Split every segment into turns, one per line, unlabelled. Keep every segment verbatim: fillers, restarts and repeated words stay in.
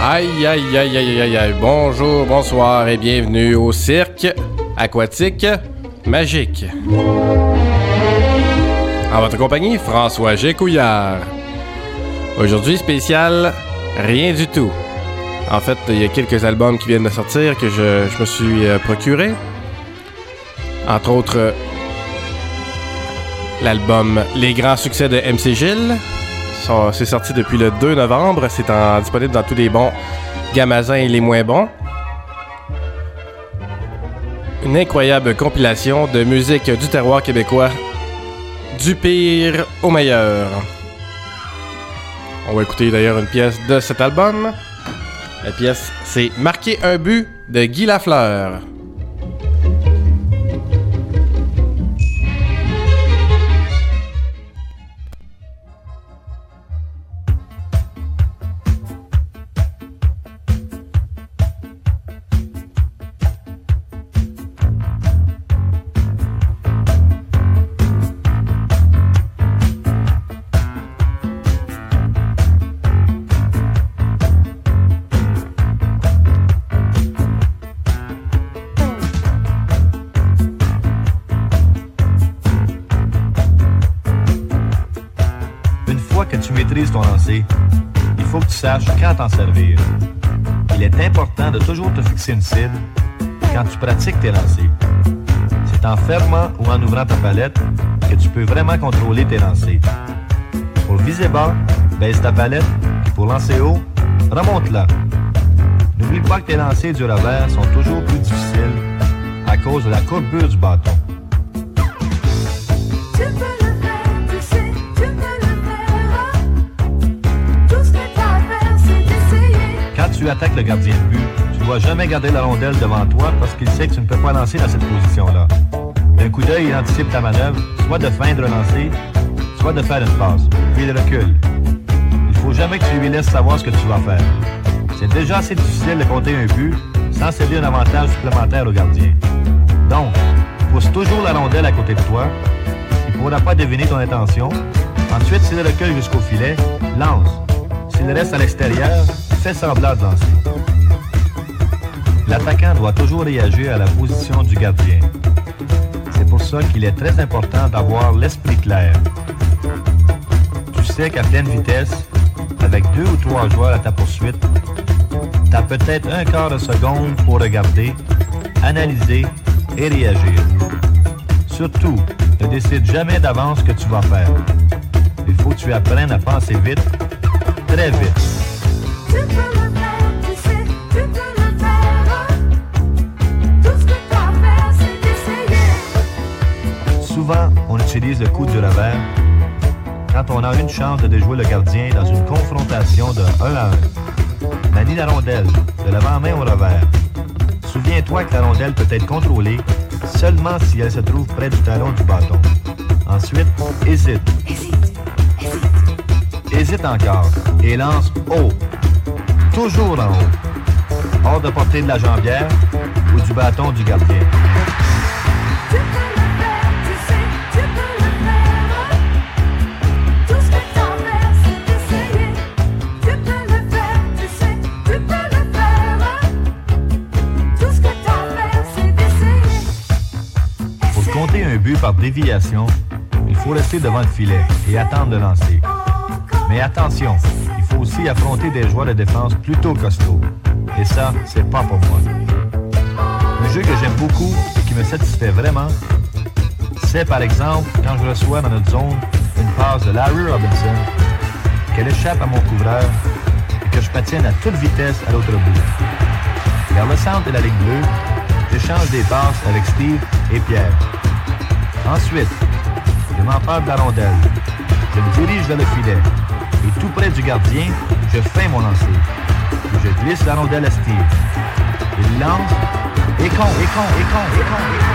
Aïe, aïe, aïe, aïe, aïe, aïe. Bonjour, bonsoir et bienvenue au cirque aquatique magique. En votre compagnie, François Gécouillard. Aujourd'hui, spécial, rien du tout. En fait, il y a quelques albums qui viennent de sortir que je, je me suis euh, procuré. Entre autres, euh, l'album Les Grands Succès de M C Gilles. Ça, c'est sorti depuis le deux novembre. C'est en, disponible dans tous les bons Gamazins et les moins bons. Une incroyable compilation de musique du terroir québécois, du pire au meilleur. On va écouter d'ailleurs une pièce de cet album. La pièce, c'est Marquer un but de Guy Lafleur.
Ton lancer, il faut que tu saches quand t'en servir. Il est important de toujours te fixer une cible quand tu pratiques tes lancers. C'est en fermant ou en ouvrant ta palette que tu peux vraiment contrôler tes lancers. Pour viser bas, baisse ta palette, et pour lancer haut, remonte-la. N'oublie pas que tes lancers du revers sont toujours plus difficiles à cause de la courbure du bâton. Quand tu attaques le gardien de but, tu ne dois jamais garder la rondelle devant toi parce qu'il sait que tu ne peux pas lancer dans cette position-là. D'un coup d'œil, il anticipe ta manœuvre, soit de feindre le lancer, soit de faire une passe, puis il recule. Il ne faut jamais que tu lui laisses savoir ce que tu vas faire. C'est déjà assez difficile de compter un but sans céder un avantage supplémentaire au gardien. Donc, pousse toujours la rondelle à côté de toi, il ne pourra pas deviner ton intention. Ensuite, s'il recule jusqu'au filet, lance. S'il reste à l'extérieur, fais semblant de lancer. L'attaquant doit toujours réagir à la position du gardien. C'est pour ça qu'il est très important d'avoir l'esprit clair. Tu sais qu'à pleine vitesse, avec deux ou trois joueurs à ta poursuite, tu as peut-être un quart de seconde pour regarder, analyser et réagir. Surtout, ne décide jamais d'avance ce que tu vas faire. Il faut que tu apprennes à penser vite, très vite.
Tu peux le faire, tu sais, tu peux le faire. Tout ce que t'as à faire, c'est d'essayer.
Souvent, on utilise le coup du revers quand on a une chance de déjouer le gardien dans une confrontation de un à un. Manie la rondelle, de l'avant-main au revers. Souviens-toi que la rondelle peut être contrôlée seulement si elle se trouve près du talon du bâton. Ensuite, hésite.
Hésite, hésite.
Hésite encore et lance haut. Toujours en haut. Hors de portée de la jambière ou du bâton du gardien.
Tu peux le faire, tu sais, tu peux le faire. Tout ce que t'as à faire, c'est d'essayer. Tu peux le faire, tu sais, tu peux le faire. Tout ce que t'as à faire, c'est d'essayer.
Pour compter un but par déviation, il faut rester devant le filet et attendre de lancer. Mais attention, il faut aussi affronter des joueurs de défense plutôt costauds. Et ça, c'est pas pour moi. Un jeu que j'aime beaucoup et qui me satisfait vraiment, c'est par exemple quand je reçois dans notre zone une passe de Larry Robinson, qu'elle échappe à mon couvreur et que je patine à toute vitesse à l'autre bout. Vers le centre de la ligne bleue, j'échange des passes avec Steve et Pierre. Ensuite, je m'empare de la rondelle. Je me dirige vers le filet. Et tout près du gardien, je feins mon lancer. Et je glisse la rondelle à Steve. Il lance. Et con, et con, et con, et con, et con.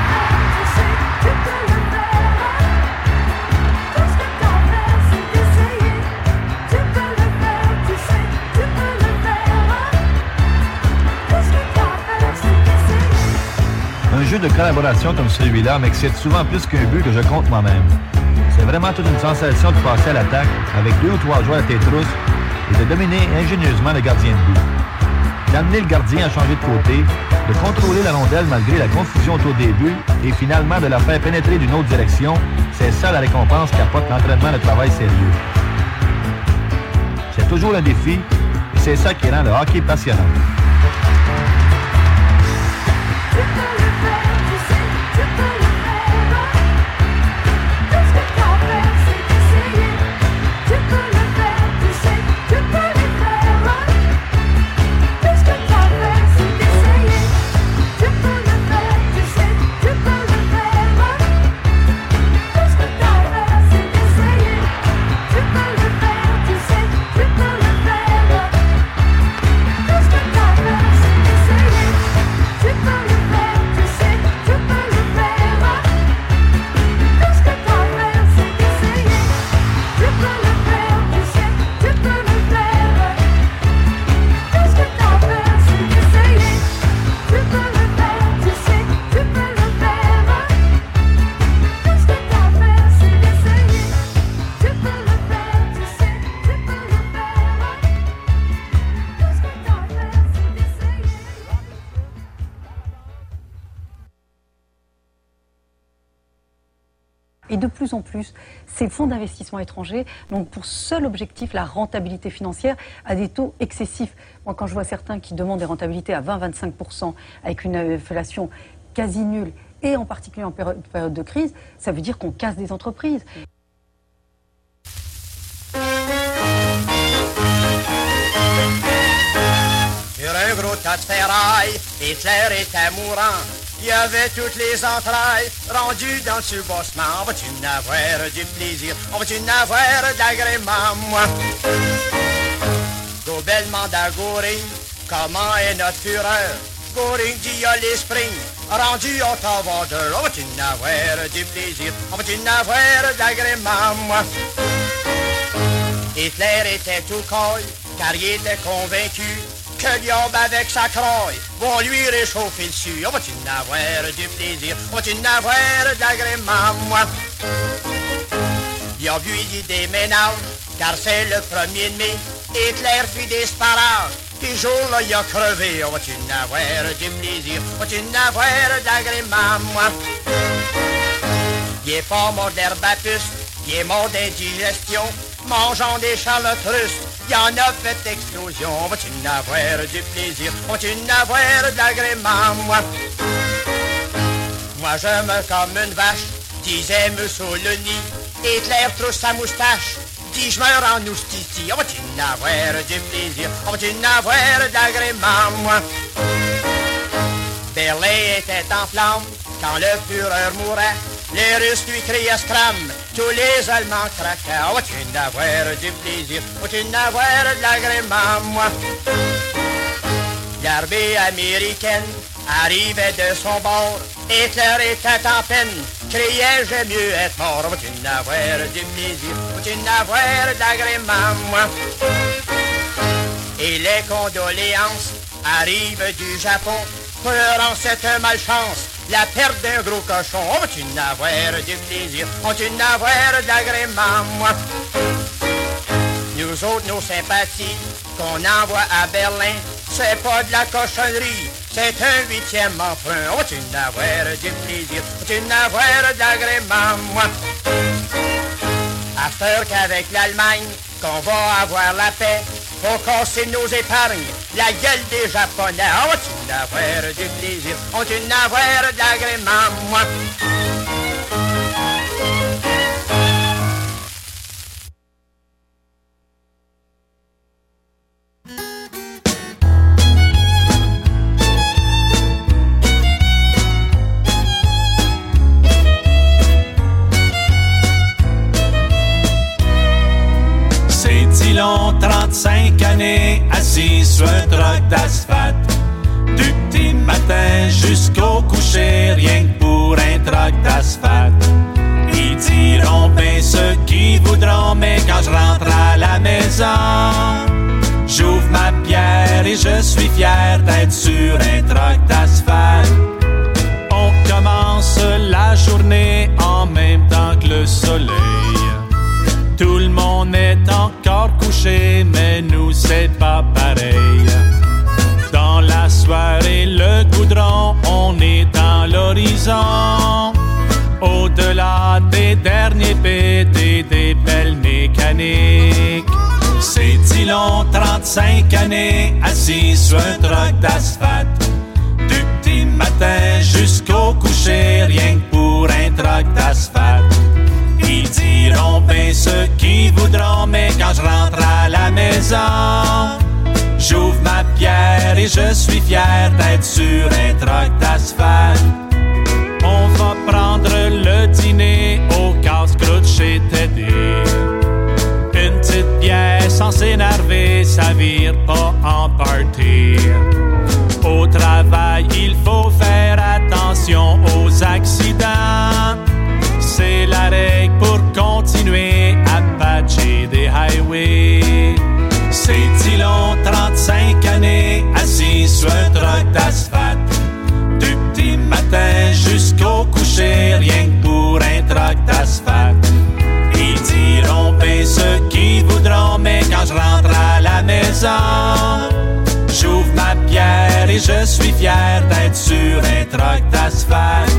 Un jeu de collaboration comme celui-là m'excite souvent plus qu'un but que je compte moi-même. C'est vraiment toute une sensation de passer à l'attaque avec deux ou trois joueurs à tes trousses et de dominer ingénieusement le gardien de but. d'amener le gardien à changer de côté, de contrôler la rondelle malgré la confusion au début et finalement de la faire pénétrer d'une autre direction, c'est ça la récompense qu'apporte l'entraînement de travail sérieux. C'est toujours un défi et c'est ça qui rend le hockey passionnant.
Tu peux le faire, tu sais, tu peux le faire. Tout ce que t'as à faire, c'est d'essayer. Tu peux le faire, tu sais, tu peux le faire. Tout ce que t'as à faire, c'est d'essayer. Tu peux le faire, tu sais, tu peux le faire. Tout ce que t'as à faire, c'est d'essayer. Tu peux le faire, tu sais, tu peux le faire. Tout ce que t'as à faire, c'est d'essayer. Tu peux le faire, tu sais, tu peux le faire. Tout ce que t'as à faire, c'est d'essayer. Tu peux le faire, tu sais, tu peux le faire. Tout ce que t'as à faire, c'est d'essayer. Tu peux le faire, tu sais, tu peux le faire. Tout ce que t'as à faire, c'est d'essayer. Tu peux le faire, tu sais, tu peux le faire. Tout ce que t'as à faire, c'est d'essayer.
Et de plus en plus, ces fonds d'investissement étrangers ont pour seul objectif la rentabilité financière à des taux excessifs. Moi, quand je vois certains qui demandent des rentabilités à vingt à vingt-cinq pour cent avec une inflation quasi nulle, et en particulier en péri- période de crise, ça veut dire qu'on casse des entreprises.
Sur un gros tas de ferraille, Hitler était mourant. Il y avait toutes les entrailles rendues dans le soubassement. On va-tu n'avoir du plaisir? On va-tu n'avoir de l'agrément, moi? Gobel demande à Goring comment est notre fureur. Goring dit y'a l'esprit rendu en temps vendeur. On va-tu n'avoir du plaisir? On va-tu n'avoir de l'agrément, moi? Hitler était tout colle car il était convaincu que l'homme avec sa croille vont lui réchauffer dessus. On va-tu n'avoir du plaisir? On va-tu n'avoir de l'agrément, moi? Il a bu des ménages, car c'est le premier de mai. Hitler fit des sparages, puis jour-là il a crevé. On va-tu n'avoir du plaisir? On va-tu n'avoir de l'agrément, moi? Il est pas mort d'herbe à puce, il est mort d'indigestion, mangeant des charlottes russes. Il y en a fait explosion. On va-tu n'avoir du plaisir? On va-tu n'avoir de l'agrément, moi? Moi je me comme une vache, disait Mussolini. Hitler trousse sa moustache, dit je meurs en oustiti. On va-tu n'avoir du plaisir? On va-tu n'avoir de l'agrément, moi? Berlin était en flammes quand le Führer mourait. Les Russes lui criaient scram, tous les Allemands craquaient. On va-tu n'avoir du plaisir? On va-tu n'avoir de l'agrément, moi? L'armée américaine arrivait de son bord. Hitler était en peine, criait j'aime mieux être mort. On va-tu n'avoir du plaisir? On va-tu n'avoir de l'agrément, moi? Et les condoléances arrivent du Japon, pleurant cette malchance, la perte d'un gros cochon. On va-tu n'avoir du plaisir? On va-tu n'avoir de l'agrément, moi? Nous autres, nos sympathies qu'on envoie à Berlin, c'est pas de la cochonnerie, c'est un huitième emprunt. On va-tu n'avoir du plaisir? On va-tu n'avoir de l'agrément, moi? À faire qu'avec l'Allemagne, qu'on va avoir la paix, faut casser nos épargnes, la gueule des Japonais. On va-tu n'avoir du plaisir? On va-tu n'avoir de l'agrément, moi?
Long, trente-cinq années, assis sur un troc d'asphalte. Du petit matin jusqu'au coucher, rien que pour un troc d'asphalte. Ils diront bien ce qu'ils voudront, mais quand je rentre à la maison, j'ouvre ma bière et je suis fier d'être sur un troc d'asphalte. On commence la journée en même temps que le soleil. Tout le monde est encore couché, mais nous c'est pas pareil. Dans l'horizon. Au-delà des derniers P D des belles mécaniques. C'est dit long, trente-cinq années, assis sur un troc d'asphalte. Du petit matin jusqu'au coucher, rien que pour un troc d'asphalte. Ils diront bien ce qu'ils voudront, mais quand je rentre à la maison, j'ouvre ma bière et je suis fier d'être sur un troc d'asphalte. On va prendre le dîner au casse-croûte chez Teddy. Une petite pièce sans s'énerver, ça vire pas en party. Au travail, il faut faire attention aux accidents. C'est la règle pour continuer à patcher des highways. C'est dit long, trente-cinq années, assis sur un troc d'asphalte. Du petit matin jusqu'au coucher, rien que pour un troc d'asphalte. Ils diront bien ce qu'ils voudront, mais quand je rentre à la maison, j'ouvre ma bière et je suis fier d'être sur un troc d'asphalte.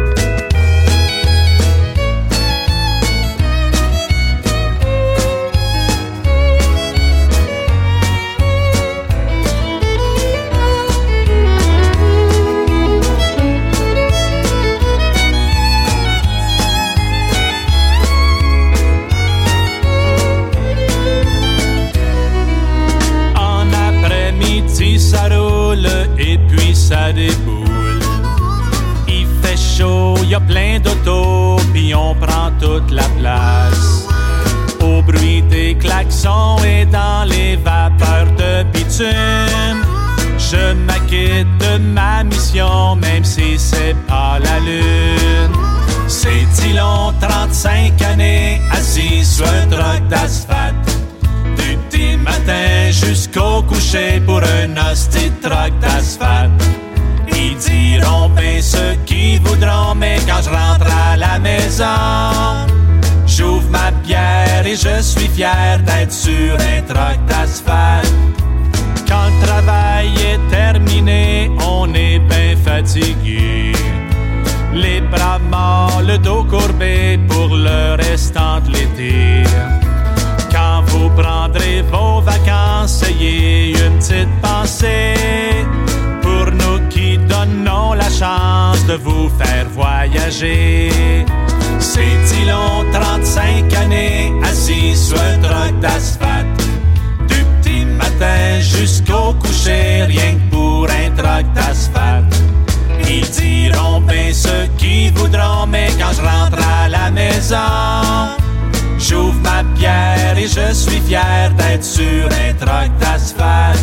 Ça roule et puis ça déboule. Il fait chaud, y a plein d'autos, puis on prend toute la place. Au bruit des klaxons et dans les vapeurs de bitume, je m'acquitte de ma mission, même si c'est pas la lune. C'est dit long, trente-cinq années, assis sur un troc d'asphalte. Du petit matin jusqu'au coucher pour un hostie de troc d'asphalte. Ils diront bien ce qu'ils voudront, mais quand je rentre à la maison, j'ouvre ma bière et je suis fier d'être sur un troc d'asphalte. Quand le travail est terminé, on est bien fatigué. Les bras morts, le dos courbé pour le restant de l'été. Quand vous prendrez vos vacances, ayez une petite pensée pour nous qui donnons la chance de vous faire voyager. C'est dit long, trente-cinq années, assis sur un troc d'asphalte. Du petit matin jusqu'au coucher, rien que pour un troc d'asphalte. Ils diront bien ce qu'ils voudront, mais quand je rentre à la maison, j'ouvre ma bière et je suis fier d'être sur un troc d'asphalte.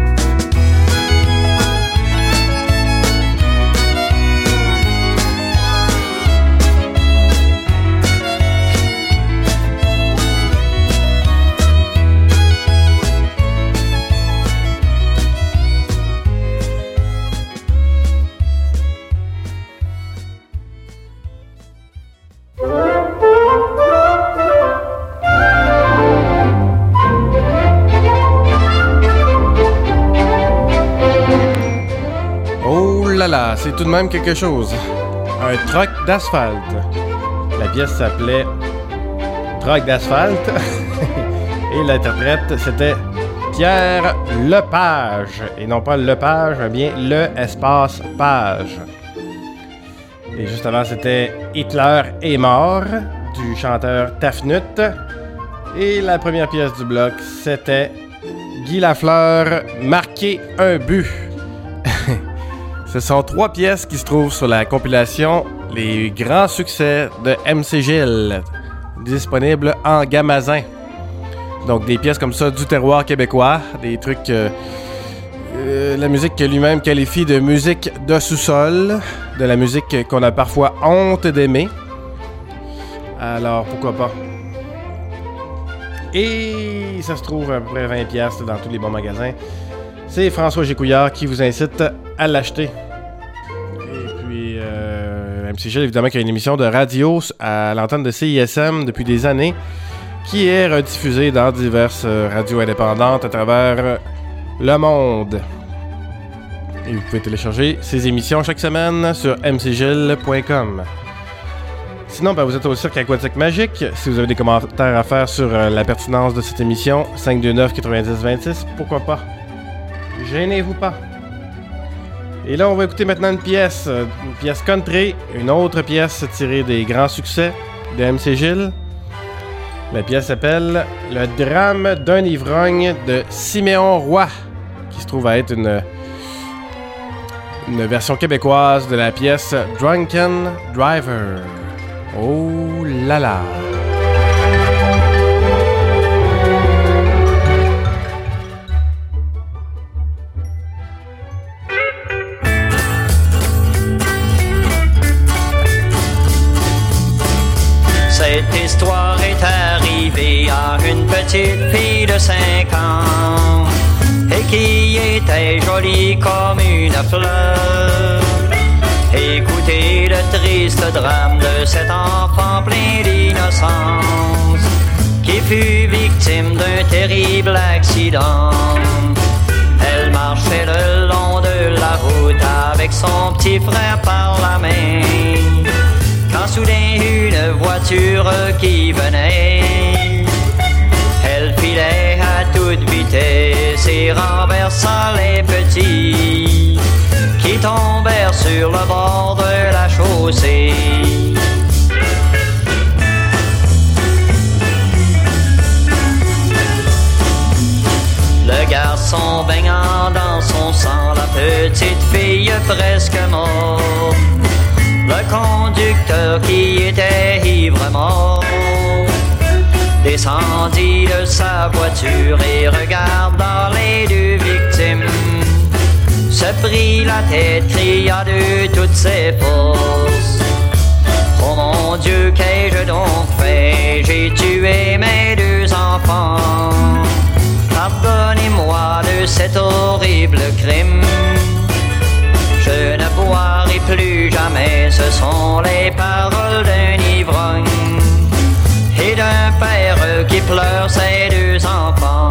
Là là, c'est tout de même quelque chose. Un troc d'asphalte. La pièce s'appelait Troc d'asphalte. Et l'interprète, c'était Pierre Lepage. Et non pas Lepage, mais bien Le Espace Page. Et juste avant, c'était Hitler est mort, du chanteur Tafnut. Et la première pièce du bloc, c'était Guy Lafleur, Marquer un but. Ce sont trois pièces qui se trouvent sur la compilation Les grands succès de M C Gilles, disponible en gamazin. Donc des pièces comme ça du terroir québécois, des trucs, euh, euh, la musique que lui-même qualifie de musique de sous-sol, de la musique qu'on a parfois honte d'aimer. Alors pourquoi pas. Et ça se trouve à peu près vingt piastres dans tous les bons magasins. C'est François Gécouillard qui vous incite à l'acheter. Et puis, euh, M C Gilles, évidemment, qui a une émission de radio à l'antenne de C I S M depuis des années, qui est rediffusée dans diverses radios indépendantes à travers le monde. Et vous pouvez télécharger ces émissions chaque semaine sur m c gilles point com. Sinon, ben, vous êtes au Cirque Aquatique Magique. Si vous avez des commentaires à faire sur euh, la pertinence de cette émission, cinq deux neuf, neuf zéro deux six, pourquoi pas? Gênez-vous pas. Et là, on va écouter maintenant une pièce, euh, une pièce country, une autre pièce tirée des grands succès de M C Gilles. La pièce s'appelle « Le drame d'un ivrogne » de Siméon Roy, qui se trouve à être une, une version québécoise de la pièce « Drunken Driver ». Oh là là!
Cette histoire est arrivée à une petite fille de cinq ans et qui était jolie comme une fleur. Écoutez le triste drame de cet enfant plein d'innocence qui fut victime d'un terrible accident. Elle marchait le long de la route avec son petit frère par la main, quand soudain une voiture qui venait, elle filait à toute vitesse et renversa les petits qui tombèrent sur le bord de la chaussée. Le garçon baignant dans son sang, la petite fille presque morte. Le conducteur qui était ivre mort descendit de sa voiture et regardant les deux victimes, se prit la tête, cria de toutes ses forces: oh mon Dieu, qu'ai-je donc fait? J'ai tué mes deux enfants. Pardonnez-moi de cet horrible crime. Je ne boirai plus jamais, ce sont les paroles d'un ivrogne et d'un père qui pleure ses deux enfants.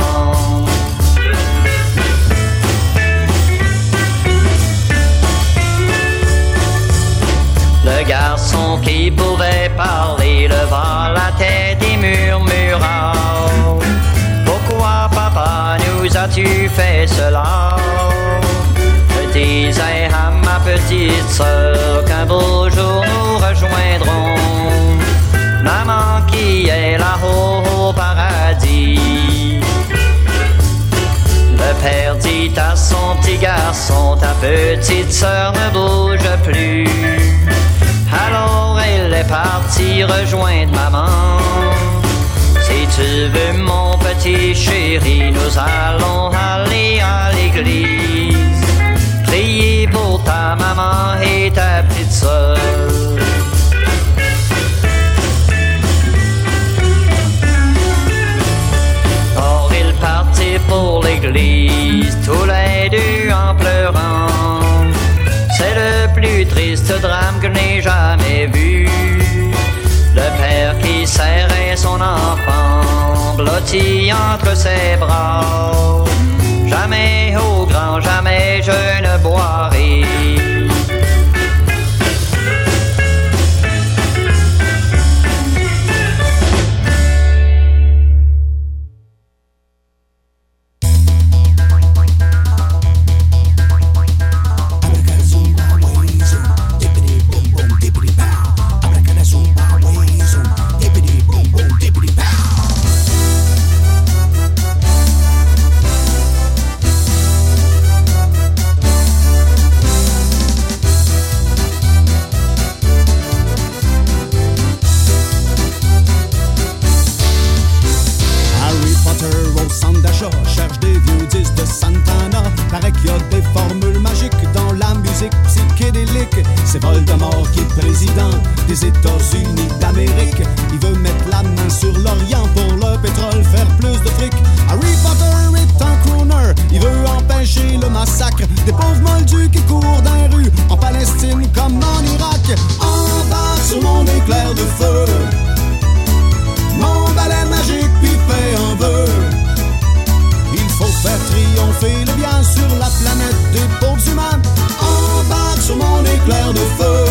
Le garçon qui pouvait parler leva la tête et murmura: pourquoi papa nous as-tu fait cela? Je disais à ma petite sœur qu'un beau jour nous rejoindrons maman qui est là-haut au paradis. Le père dit à son petit garçon: ta petite sœur ne bouge plus. Alors elle est partie rejoindre maman. Si tu veux mon petit chéri, nous allons aller à l'église, prier pour ta maman et ta petite sœur. Or ils partirent pour l'église, tous les deux en pleurant. C'est le plus triste drame que je n'ai jamais vu. Le père qui serrait son enfant, blotti entre ses bras. Jamais, au grand jamais, je ne boirai.
C'est Voldemort qui est président des États-Unis d'Amérique. Il veut mettre la main sur l'Orient pour le pétrole, faire plus de fric. Harry Potter est un crooner, il veut empêcher le massacre des pauvres moldus qui courent dans les rues en Palestine comme en Irak. Embarque sur mon éclair de feu, mon balai magique puis fait un vœu. Il faut faire triompher le bien sur la planète des pauvres humains. éclair de feu.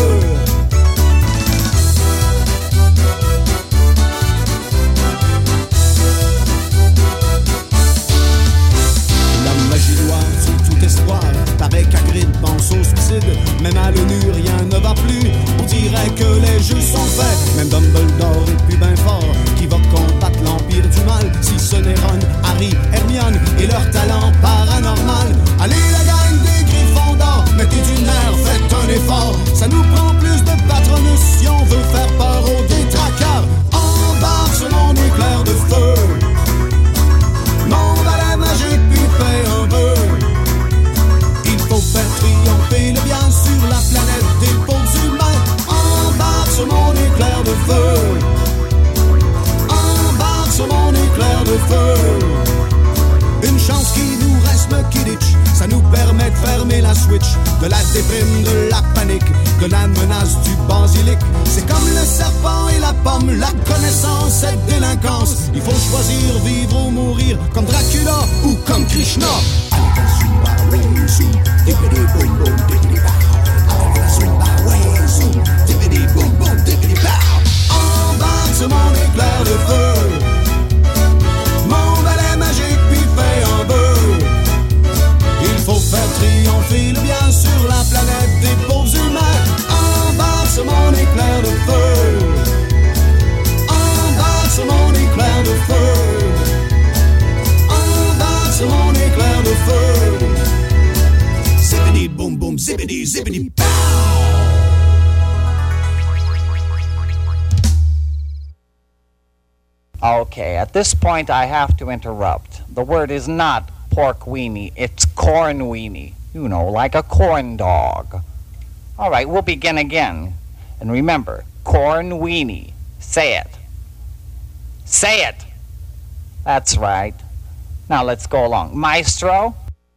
La magie noire tue tout espoir, paraît qu'Hagrid pense au suicide. Même à l'ONU rien ne va plus, on dirait que les jeux sont faits. Même Dumbledore est plus ben fort, qui va combattre l'empire du mal. Si ce n'est Ron, Harry, Hermione et leur talent paranormal. Allez la gang des Griffons d'or, mettez du nerf, faites un effort. Ça nous prend plus de patronus si on veut faire peur aux détraqueurs. Embarque sur mon éclair de feu, mon balai magique puis fais un vœu. Il faut faire triompher le bien sur la planète des pauvres humains. Embarque sur mon éclair de feu, embarque sur mon éclair de feu. Une chance qui nous reste le Quidditch, ça nous permet de fermer la switch. De la déprime, de la panique, de la menace du basilic. C'est comme le serpent et la pomme, la connaissance et délinquance. Il faut choisir vivre ou mourir, comme Dracula ou comme Krishna. Embarque sur mon éclair de feu, mon balai magique puis fais un vœu. Il faut faire triompher le bien sur la planète des pauvres humains. Embarque sur mon éclair de feu, embarque sur mon éclair de feu, embarque sur mon éclair de feu. Zippity boom boom, zippity zippity pow.
Okay, at this point I have to interrupt. The word is not pork weenie, it's corn weenie. You know, like a corn dog. All right, we'll begin again. And remember, corn weenie. Say it. Say it. That's right. Now let's go along. Maestro?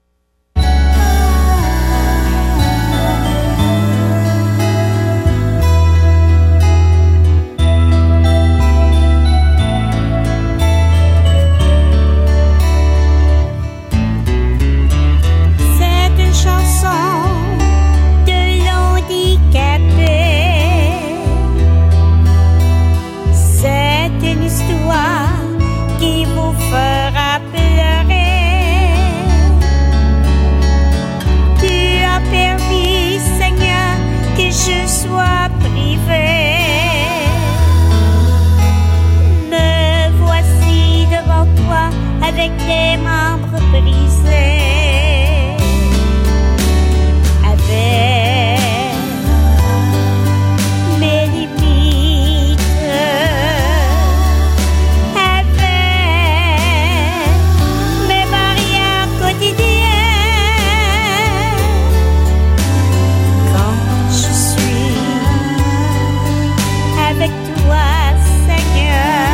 Avec les membres brisés, avec mes limites, avec mes barrières quotidiennes. Quand je suis avec toi, Seigneur,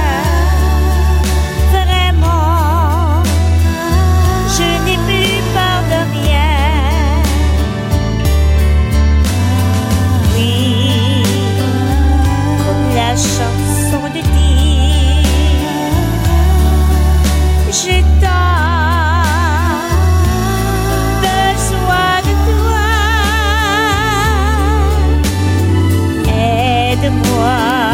chanson de dire j'ai tant besoin de toi, aide-moi,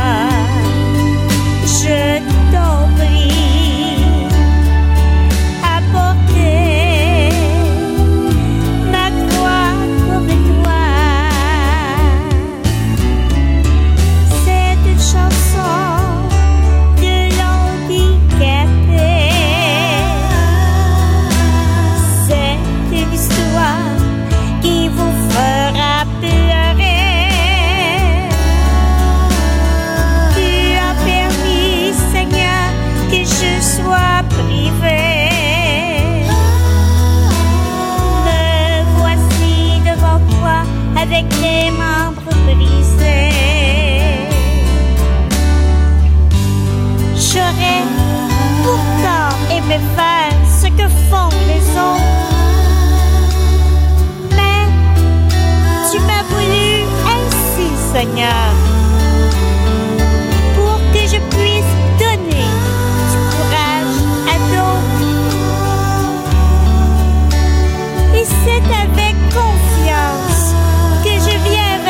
je t'en prie, à porter ma croix pour toi. Chanson de l'handicapé, c'est une histoire qui vous fera pleurer. Tu as permis, Seigneur, que je sois privée. Me voici devant toi avec les membres brisés. J'aurais pourtant aimé faire ce que font les autres, mais tu m'as voulu ainsi, Seigneur, pour que je puisse donner du courage à d'autres. Et c'est avec confiance que je viens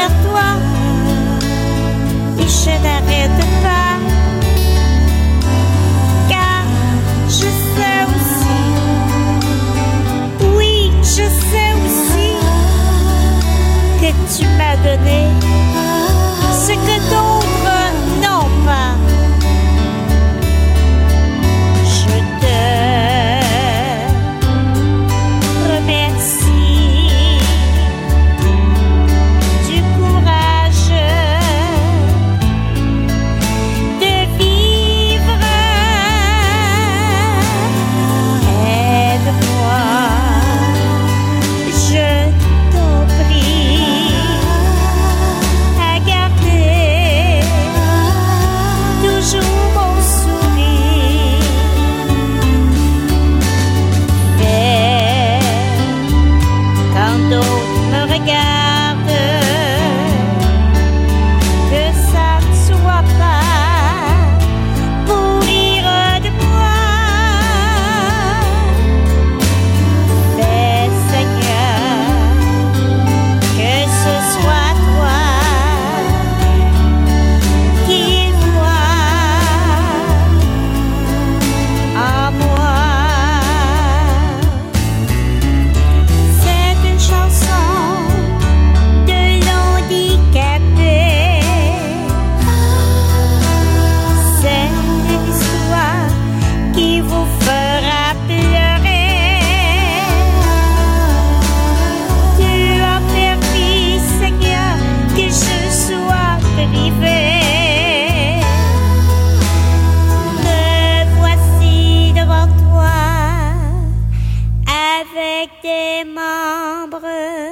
avec des membres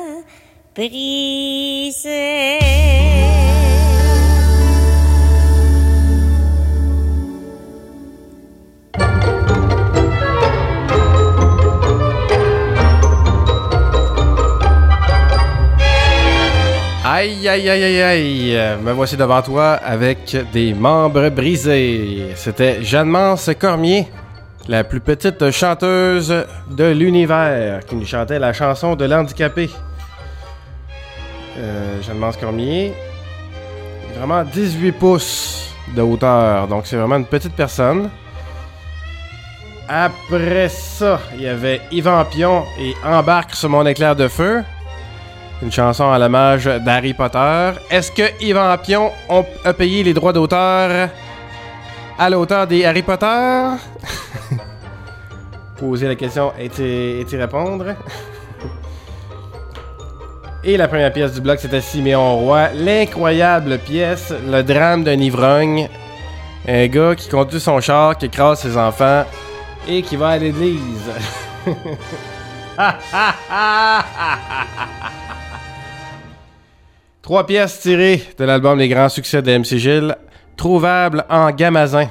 brisés.
Aïe, aïe, aïe, aïe, aïe. Me voici devant toi avec des membres brisés. C'était Jeanne-Mance Cormier, la plus petite chanteuse de l'univers, qui nous chantait la chanson de l'handicapé. Euh, Jeanne-Mance Cormier, vraiment dix-huit pouces de hauteur, donc c'est vraiment une petite personne. Après ça, il y avait Yvan Pion et Embarque sur mon éclair de feu. Une chanson à l'hommage d'Harry Potter. Est-ce que Yvan Pion a payé les droits d'auteur à l'auteur des Harry Potter? Poser la question et y répondre. Et la première pièce du bloc, c'était Siméon Roy. L'incroyable pièce, le drame d'un ivrogne. Un gars qui conduit son char, qui écrase ses enfants et qui va à l'église. Trois pièces tirées de l'album Les Grands Succès de M C Gilles, trouvables en Gamazin.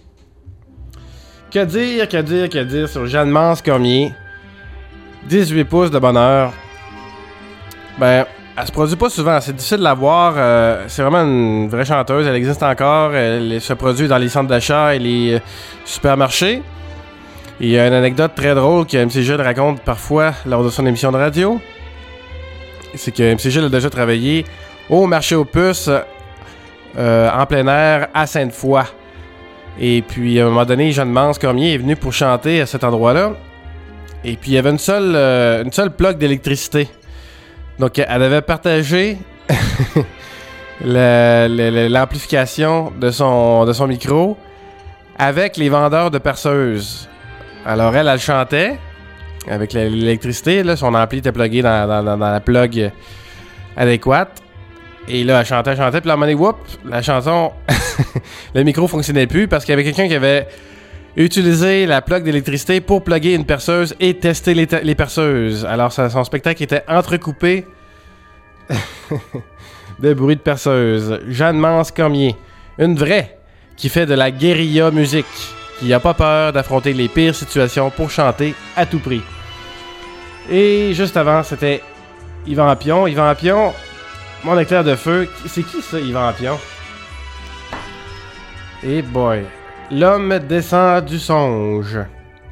Que dire, que dire, que dire sur Jeanne-Mance Cormier? dix-huit pouces de bonheur. Ben, elle se produit pas souvent, c'est difficile de la voir. Euh, c'est vraiment une vraie chanteuse, elle existe encore. Elle se produit dans les centres d'achat et les euh, supermarchés. Et il y a une anecdote très drôle que M C Gilles raconte parfois lors de son émission de radio. C'est que M C Gilles a déjà travaillé au marché aux puces euh, en plein air à Sainte-Foy. Et puis à un moment donné, Jeanne-Mance Cormier est venue pour chanter à cet endroit-là. Et puis il y avait une seule, euh, une seule plug d'électricité. Donc elle avait partagé le, le, l'amplification de son, de son micro avec les vendeurs de perceuses. Alors elle, elle chantait avec l'électricité, là, son ampli était plugué dans, dans, dans la plug adéquate. Et là, elle chantait, elle chantait, puis là, à un moment donné, whoop, la chanson, le micro fonctionnait plus parce qu'il y avait quelqu'un qui avait utilisé la plug d'électricité pour plugger une perceuse et tester les, les perceuses. Alors, ça, son spectacle était entrecoupé de bruit de perceuse. Jeanne-Mance Cormier, une vraie qui fait de la guérilla musique, qui n'a pas peur d'affronter les pires situations pour chanter à tout prix. Et juste avant, c'était Yvan Pion. Yvan Pion, mon éclair de feu. C'est qui ça, Yvan Pion? Et boy, l'homme descend du songe.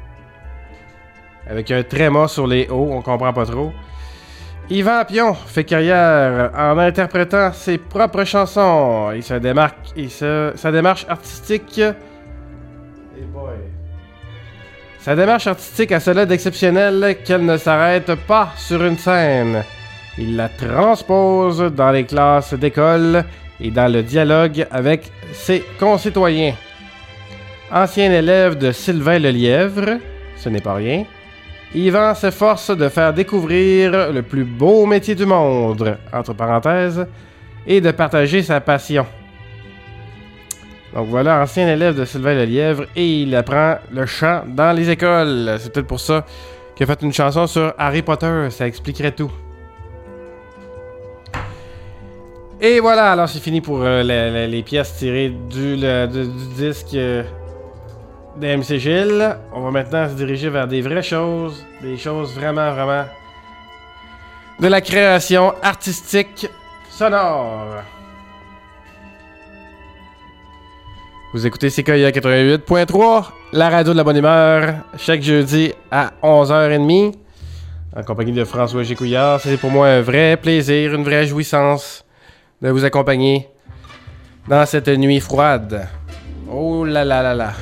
Avec un tréma sur les hauts, on comprend pas trop. Yvan Pion fait carrière en interprétant ses propres chansons. Il se démarque, il se, sa démarche artistique... Hey boy. Sa démarche artistique a cela d'exceptionnel qu'elle ne s'arrête pas sur une scène. Il la transpose dans les classes d'école et dans le dialogue avec ses concitoyens. Ancien élève de Sylvain Lelièvre, ce n'est pas rien, Yvan s'efforce de faire découvrir le plus beau métier du monde, entre parenthèses, et de partager sa passion. Donc voilà, ancien élève de Sylvain Lelièvre, et il apprend le chant dans les écoles. C'est peut-être pour ça qu'il a fait une chanson sur Harry Potter, ça expliquerait tout. Et voilà, alors c'est fini pour euh, les, les, les pièces tirées du, le, du, du disque euh, de M C Gilles. On va maintenant se diriger vers des vraies choses, des choses vraiment, vraiment de la création artistique sonore. Vous écoutez C K I A quatre-vingt-huit point trois, la radio de la bonne humeur, chaque jeudi à onze heures trente, en compagnie de François Gécouillard. C'est pour moi un vrai plaisir, une vraie jouissance de vous accompagner dans cette nuit froide. Oh là là là là.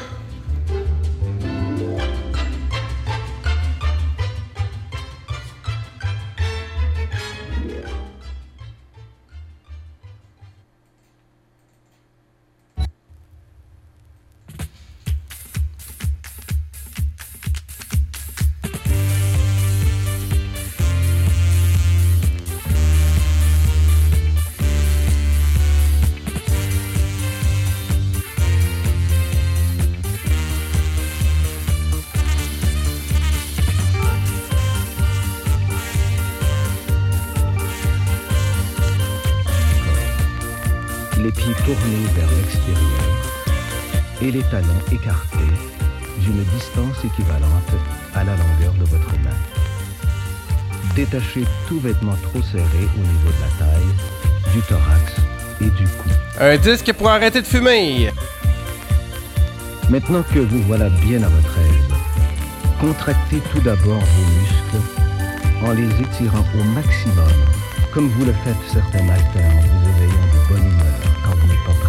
tournés vers l'extérieur et les talons écartés d'une distance équivalente à la longueur de votre main. Détachez tout vêtement trop serré au niveau de la taille, du thorax et du cou.
Un disque pour arrêter de fumer.
Maintenant que vous voilà bien à votre aise, contractez tout d'abord vos muscles en les étirant au maximum, comme vous le faites certains matins en vous éveillant de bonne humeur quand vous n'êtes pas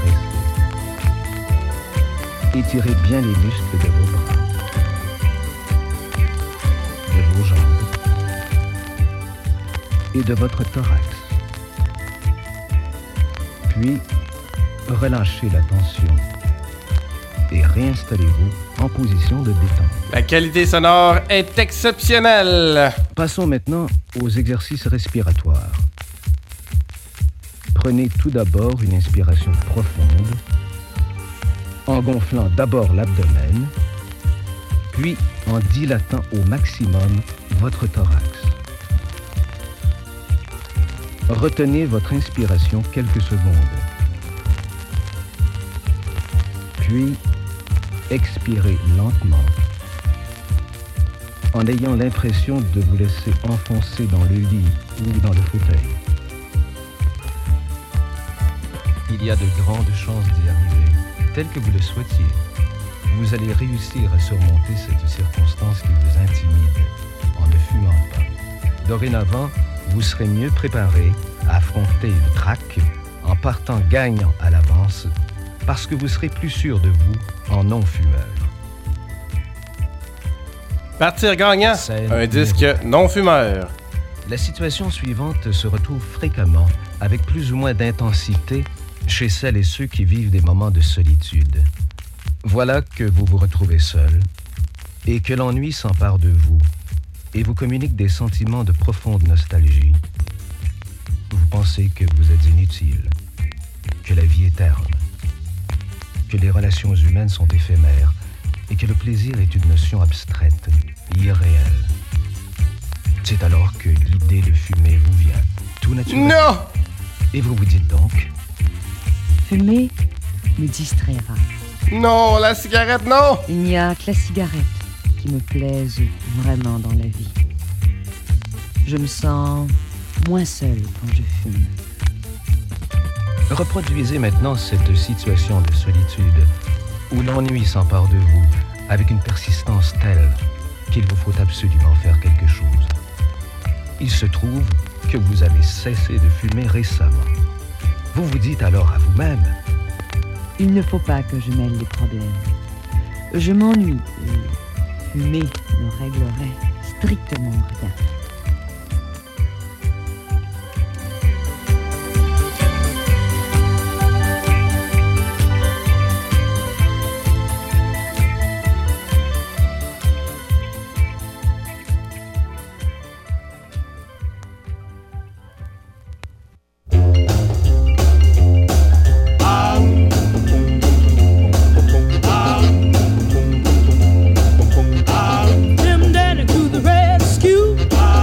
pressé. Étirez bien les muscles de vos bras, de vos jambes et de votre thorax. Puis, relâchez la tension et réinstallez-vous en position de détente.
La qualité sonore est exceptionnelle.
Passons maintenant aux exercices respiratoires. Prenez tout d'abord une inspiration profonde, en gonflant d'abord l'abdomen, puis en dilatant au maximum votre thorax. Retenez votre inspiration quelques secondes. Puis, expirez lentement, en ayant l'impression de vous laisser enfoncer dans le lit ou dans le fauteuil. Il y a de grandes chances d'y arriver, tel que vous le souhaitiez. Vous allez réussir à surmonter cette circonstance qui vous intimide en ne fumant pas. Dorénavant, vous serez mieux préparé à affronter le trac en partant gagnant à l'avance parce que vous serez plus sûr de vous en non-fumeur.
Partir gagnant,
Scène
un disque non-fumeur.
La situation suivante se retrouve fréquemment, avec plus ou moins d'intensité, chez celles et ceux qui vivent des moments de solitude. Voilà que vous vous retrouvez seul et que l'ennui s'empare de vous et vous communique des sentiments de profonde nostalgie. Vous pensez que vous êtes inutile, que la vie est terne, que les relations humaines sont éphémères et que le plaisir est une notion abstraite, irréelle. C'est alors que l'idée de fumer vous vient, tout naturellement.
Non!
Et vous vous dites donc...
Fumer me distraira.
Non, la cigarette, non!
Il n'y a que la cigarette qui me plaise vraiment dans la vie. Je me sens moins seul quand je fume.
Reproduisez maintenant cette situation de solitude où l'ennui s'empare de vous avec une persistance telle qu'il vous faut absolument faire quelque chose. Il se trouve que vous avez cessé de fumer récemment. Vous vous dites alors à vous-même:
il ne faut pas que je mêle les problèmes. Je m'ennuie et fumer ne réglerait strictement rien.
Them daddy to the rescue.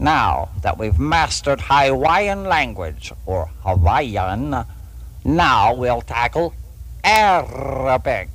Now that we've mastered Hawaiian language, or Hawaiian, now we'll tackle Arabic.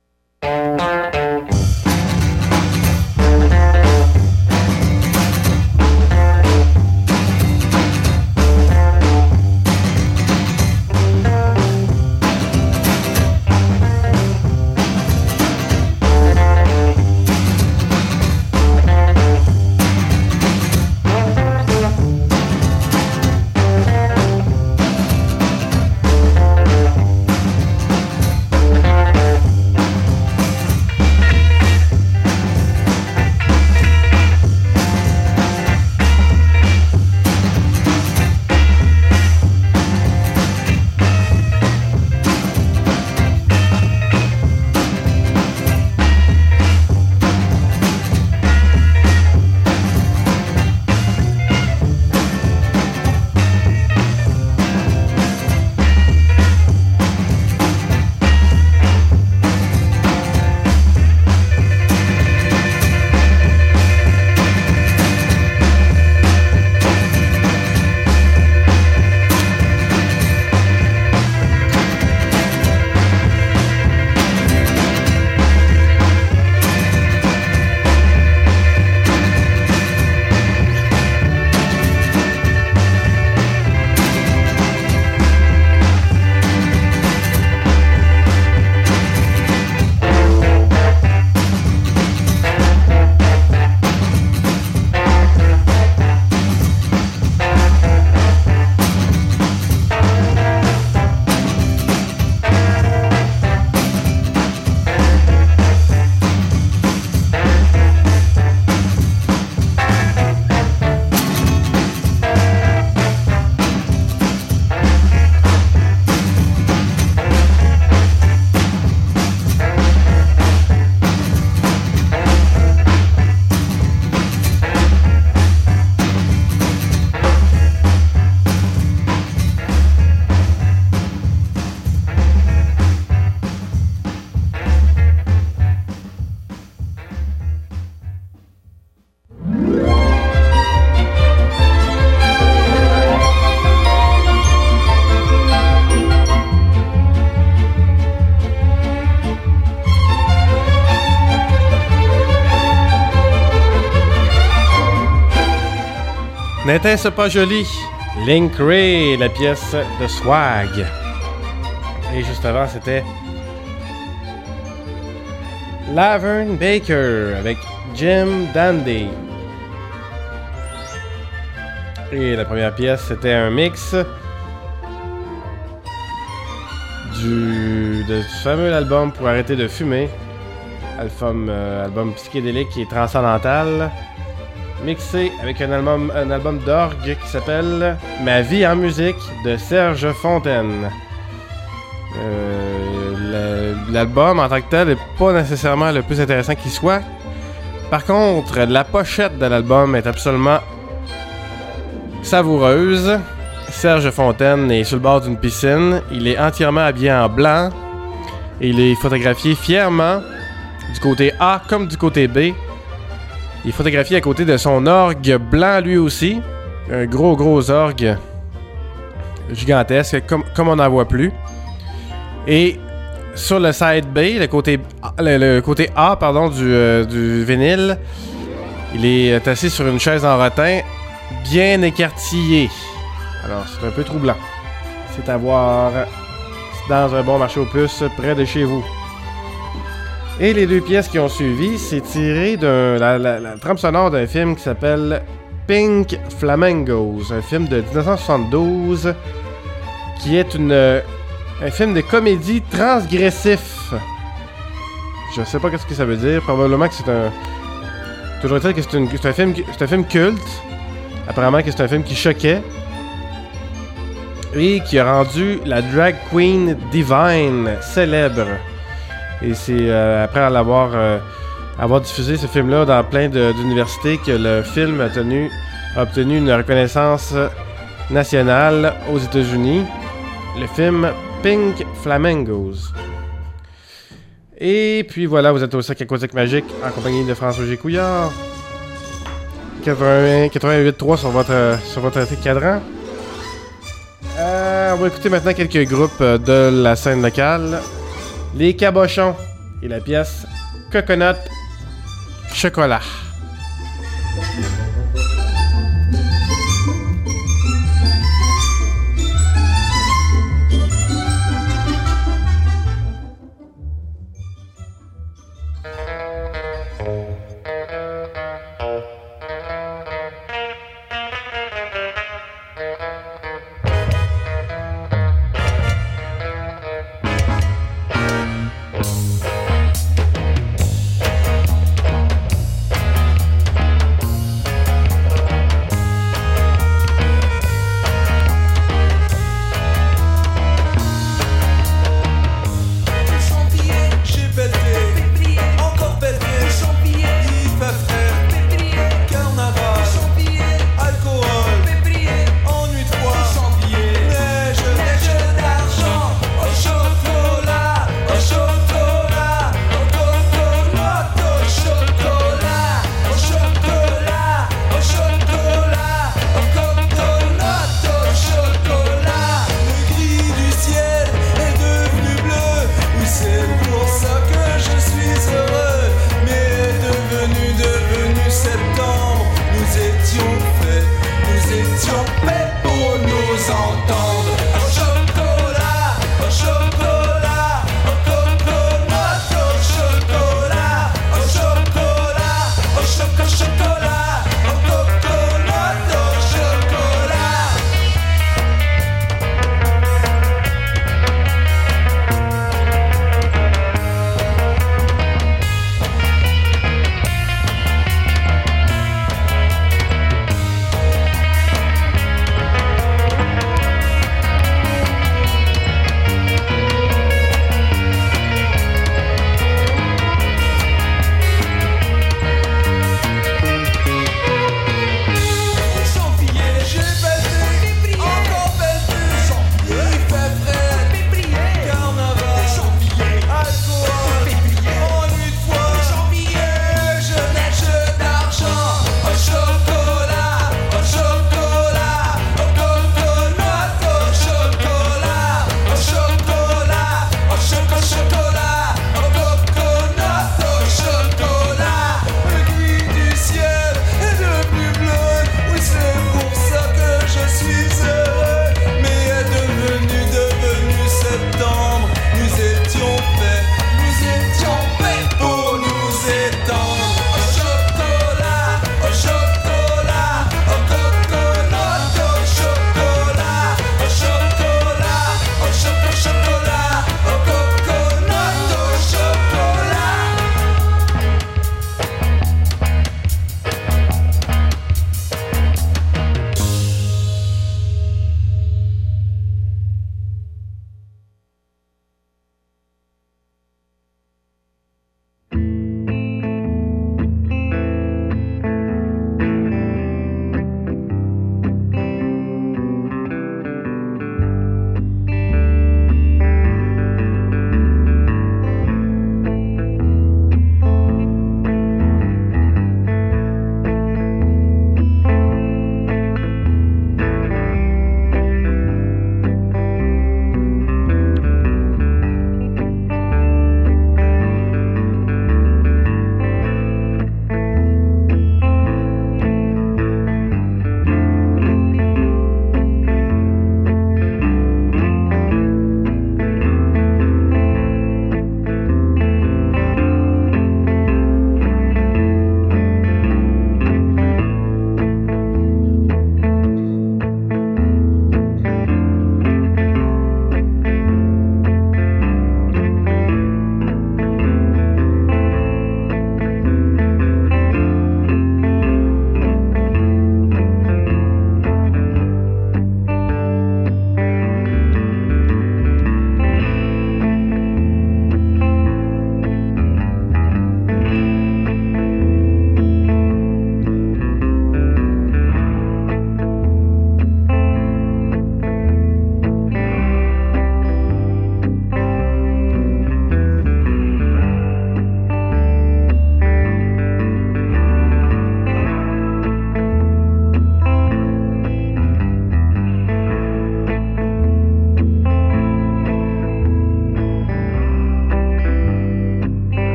N'était-ce pas joli? Link Ray, la pièce de Swag. Et juste avant, c'était Laverne Baker avec Jim Dandy. Et la première pièce, c'était un mix du, de, du fameux album Pour arrêter de fumer. Album, euh, album psychédélique et transcendantal. Mixé avec un album, un album d'orgue qui s'appelle Ma vie en musique de Serge Fontaine. Euh, l'album en tant que tel n'est pas nécessairement le plus intéressant qui soit. Par contre, la pochette de l'album est absolument savoureuse. Serge Fontaine est sur le bord d'une piscine. Il est entièrement habillé en blanc. Et il est photographié fièrement du côté A comme du côté B. Il est photographié à côté de son orgue blanc lui aussi. Un gros gros orgue gigantesque comme, comme on n'en voit plus. Et sur le side B, le côté, le, le côté A pardon, du, euh, du vinyle, il est assis sur une chaise en rotin bien écartillée. Alors c'est un peu troublant. C'est à voir dans un bon marché aux puces près de chez vous. Et les deux pièces qui ont suivi, c'est tiré de la, la, la trame sonore d'un film qui s'appelle Pink Flamingos, un film de dix-neuf cent soixante-douze qui est une, un film de comédie transgressif. Je sais pas qu'est-ce que ça veut dire, probablement que c'est un... Toujours est-il que c'est, une, c'est, un film, c'est un film culte, apparemment que c'est un film qui choquait, et qui a rendu la drag queen Divine célèbre. Et c'est euh, après l'avoir euh, avoir diffusé ce film-là dans plein de, d'universités que le film a, tenu, a obtenu une reconnaissance nationale aux États-Unis. Le film Pink Flamingos. Et puis voilà, vous êtes au Sac Aquatique Magique en compagnie de François G. Couillard. quatre-vingts, quatre-vingt-huit trois sur votre, sur votre cadran. Euh, on va écouter maintenant quelques groupes de la scène locale. Les Cabochons et la pièce Coconut Chocolat.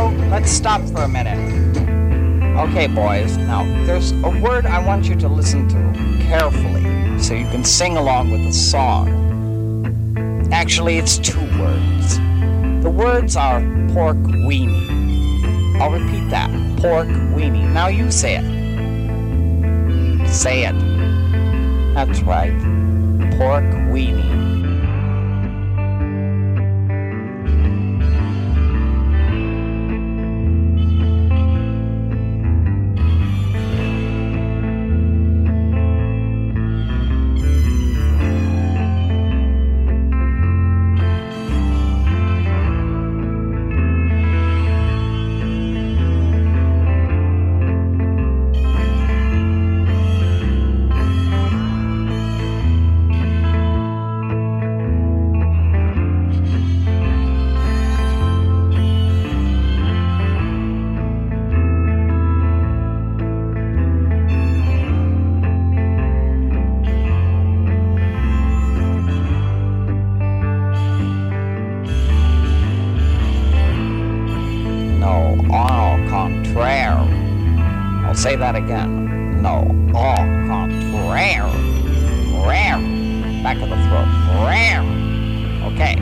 you? Let's stop for a minute. Okay, boys, now there's a word I want you to listen to carefully so you can sing along with the song. Actually, it's two words. The words are pork weenie. I'll repeat that. Pork weenie. Now you say it. Say it. That's right. Pork weenie. Say that again. No. Au contraire. Rare. Back of the throat. Rare. Okay.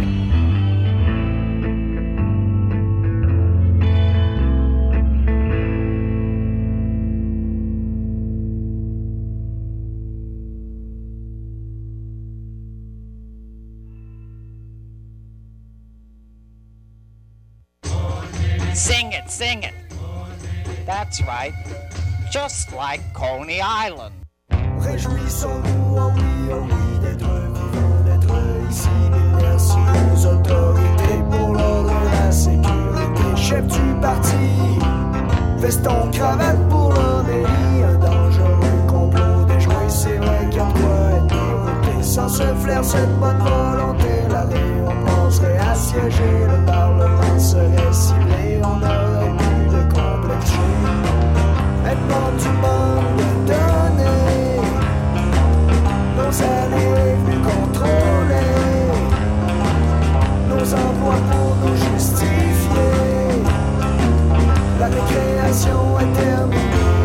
Sing it, sing it. That's right. Just like Coney Island.
Réjouissons-nous, oh oui, oh oui, d'être vivants, d'être ici. Mille merci aux autorités pour l'ordre et la sécurité. Chef du parti, veston, cravate pour l'embellie. Un dangereux complot déjoué, c'est vrai qu'il y a de quoi être dérouté. Sans ce flair, cette bonne volonté, la réunion serait assiégée. Le Parlement serait ciblé, on aurait plus de complexe. Edmond du monde donné, nos allées et venues contrôlées, nos emplois pour nous justifier, la récréation est terminée.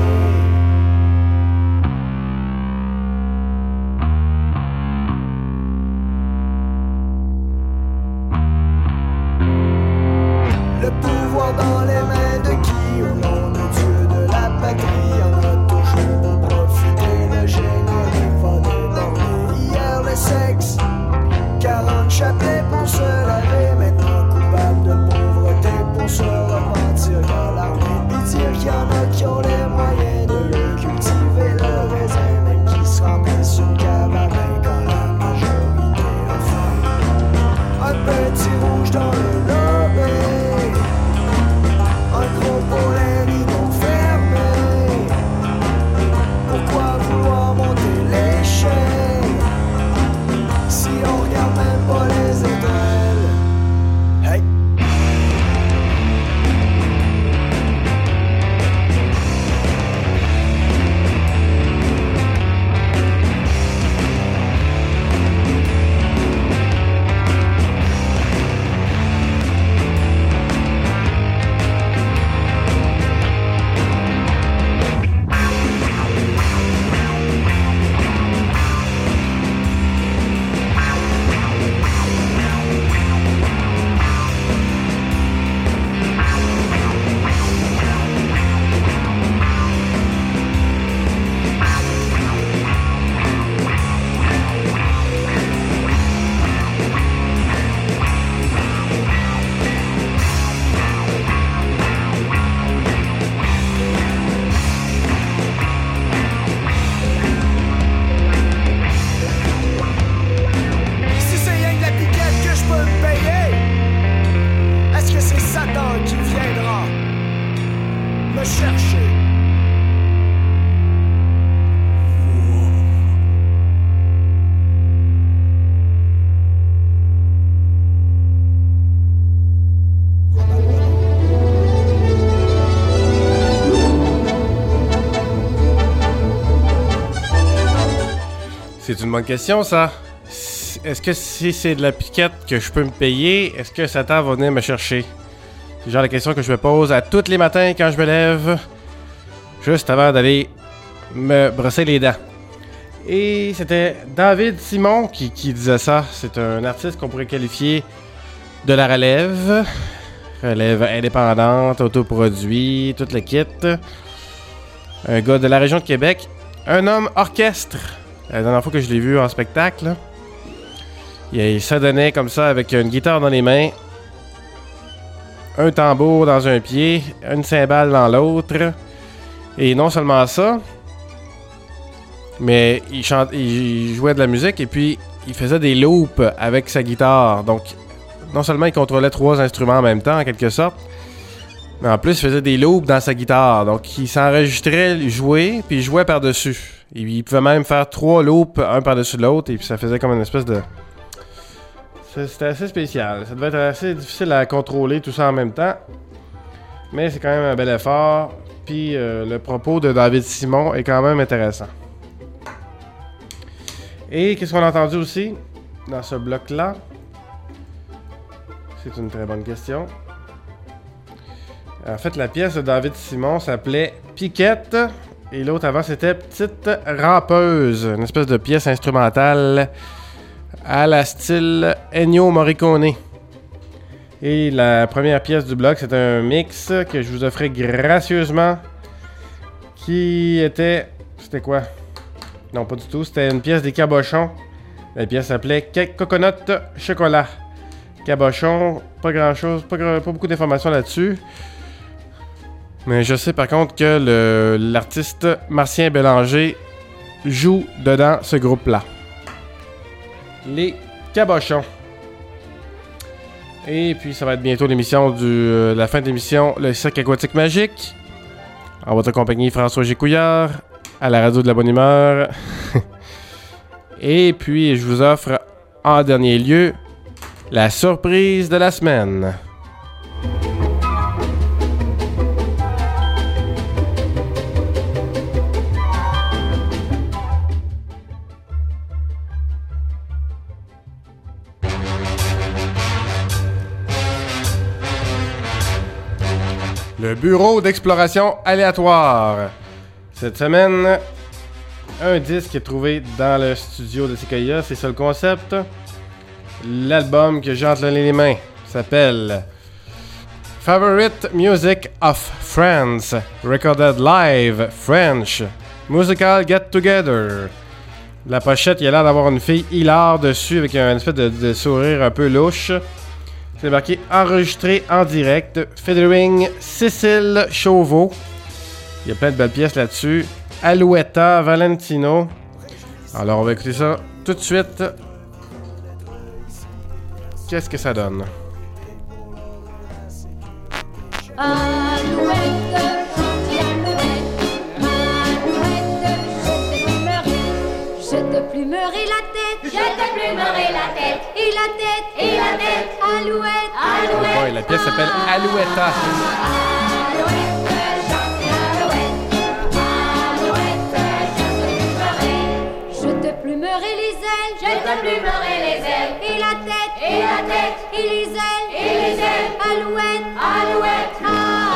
Le pouvoir dans les mains de qui, au nom de Dieu de la patrie, en a toujours pour profiter, le générique va déborder. Hier le sexe, quarante chapelets pour se laver, maintenant coupable de pauvreté pour se repentir dans l'armée, puis dire qu'il y en a qui ont les moyens de le cultiver, le raisin même qui se remplissent une cave à vin quand la majorité a faim. Un petit rouge dans le lobby, un gros pour les rideaux fermés. Pourquoi vouloir monter l'échelle si on regarde même pas les étoiles? Hey!
C'est une bonne question, ça. Est-ce que si c'est de la piquette que je peux me payer, est-ce que Satan va venir me chercher? C'est le genre de question que je me pose à tous les matins quand je me lève, juste avant d'aller me brosser les dents. Et c'était David Simon qui, qui disait ça. C'est un artiste qu'on pourrait qualifier de la relève. Relève indépendante, autoproduit, tout le kit. Un gars de la région de Québec. Un homme orchestre. La dernière fois que je l'ai vu en spectacle, il, il s'adonnait comme ça avec une guitare dans les mains, un tambour dans un pied, une cymbale dans l'autre. Et non seulement ça, mais il, chante, il jouait de la musique et puis il faisait des loops avec sa guitare. Donc, non seulement il contrôlait trois instruments en même temps, en quelque sorte, mais en plus il faisait des loops dans sa guitare. Donc, il s'enregistrait jouer, puis il jouait par-dessus. Il pouvait même faire trois loops, un par-dessus l'autre, et puis ça faisait comme une espèce de... C'était assez spécial. Ça devait être assez difficile à contrôler tout ça en même temps. Mais c'est quand même un bel effort. Puis euh, le propos de David Simon est quand même intéressant. Et qu'est-ce qu'on a entendu aussi dans ce bloc-là? C'est une très bonne question. En fait, la pièce de David Simon s'appelait Piquette. Et l'autre avant, c'était Petite Rampeuse. Une espèce de pièce instrumentale à la style Ennio Morricone. Et la première pièce du bloc, c'est un mix que je vous offrais gracieusement. Qui était... C'était quoi? Non, pas du tout. C'était une pièce des Cabochons. La pièce s'appelait Coconut Chocolat. Cabochon, pas grand-chose, pas, gra- pas beaucoup d'informations là-dessus. Mais je sais par contre que le, l'artiste Martien Bélanger joue dedans ce groupe-là. Les Cabochons. Et puis ça va être bientôt l'émission du euh, la fin de l'émission Le Cirque Aquatique Magique. En votre compagnie, François Gécouillard, à la radio de la bonne humeur. Et puis je vous offre en dernier lieu la surprise de la semaine. Le bureau d'exploration aléatoire. Cette semaine, un disque est trouvé dans le studio de Sequoia. C'est ça le concept. L'album que j'ai entre les mains s'appelle Favorite Music of France, Recorded Live French, Musical Get Together. La pochette, il y a l'air d'avoir une fille hilar dessus avec un espèce de, de sourire un peu louche. C'est marqué enregistré en direct, featuring Cécile Chauveau. Il y a plein de belles pièces là-dessus. Alouetta, Valentino. Alors on va écouter ça tout de suite. Qu'est-ce que ça donne?
Alouette, gentille alouette, alouette, je te plumerai la tête, je te plumerai la tête, et la tête, et la tête, alouette, alouette.
Oh boy, la pièce s'appelle Alouetta.
Alouette, gentille alouette, alouette, je te plumerai, je te plumerai les ailes, je te plumerai les ailes, et la tête, et la tête, et les ailes, et les ailes, alouette, alouette, ah.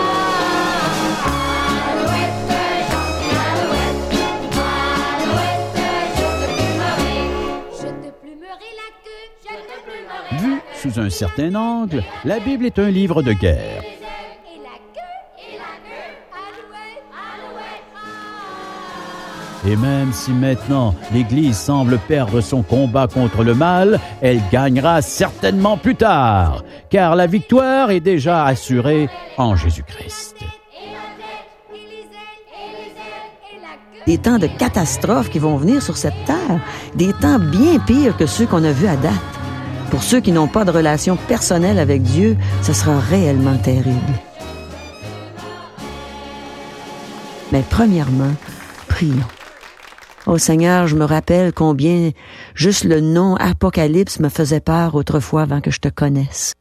Vu sous un certain angle, la Bible est un livre de guerre. Et même si maintenant l'Église semble perdre son combat contre le mal, elle gagnera certainement plus tard, car la victoire est déjà assurée en Jésus-Christ.
Des temps de catastrophes qui vont venir sur cette terre, des temps bien pires que ceux qu'on a vus à date. Pour ceux qui n'ont pas de relation personnelle avec Dieu, ce sera réellement terrible. Mais premièrement, prions. Ô Seigneur, je me rappelle combien juste le nom Apocalypse me faisait peur autrefois avant que je te connaisse.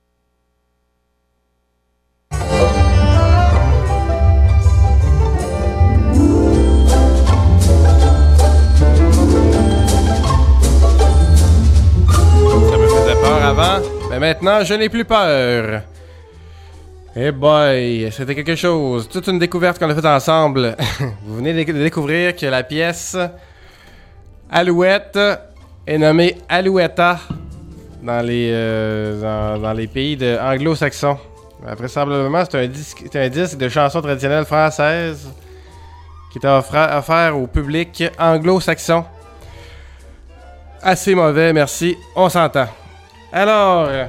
Avant, mais maintenant je n'ai plus peur. Eh boy, c'était quelque chose. Toute une découverte qu'on a faite ensemble. Vous venez de découvrir que la pièce Alouette est nommée Alouetta dans les, euh, dans, dans les pays de anglo-saxons. Vraisemblablement, c'est un disque, c'est un disque de chansons traditionnelles françaises qui était offert, offert au public anglo-saxon. Assez mauvais, merci. On s'entend. Alors, euh,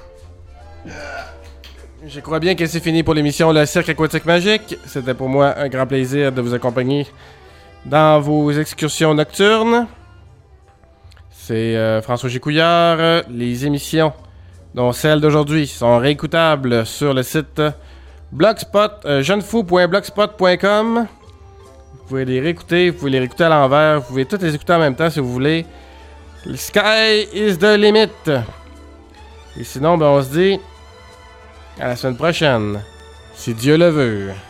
je crois bien que c'est fini pour l'émission Le Cirque Aquatique Magique. C'était pour moi un grand plaisir de vous accompagner dans vos excursions nocturnes. C'est euh, François Gécouillard. Les émissions, dont celle d'aujourd'hui, sont réécoutables sur le site blogspot, euh, jeunefou point blogspot point com. Vous pouvez les réécouter, vous pouvez les réécouter à l'envers, vous pouvez toutes les écouter en même temps si vous voulez. The sky is the limit. Et sinon, ben on se dit à la semaine prochaine, si Dieu le veut.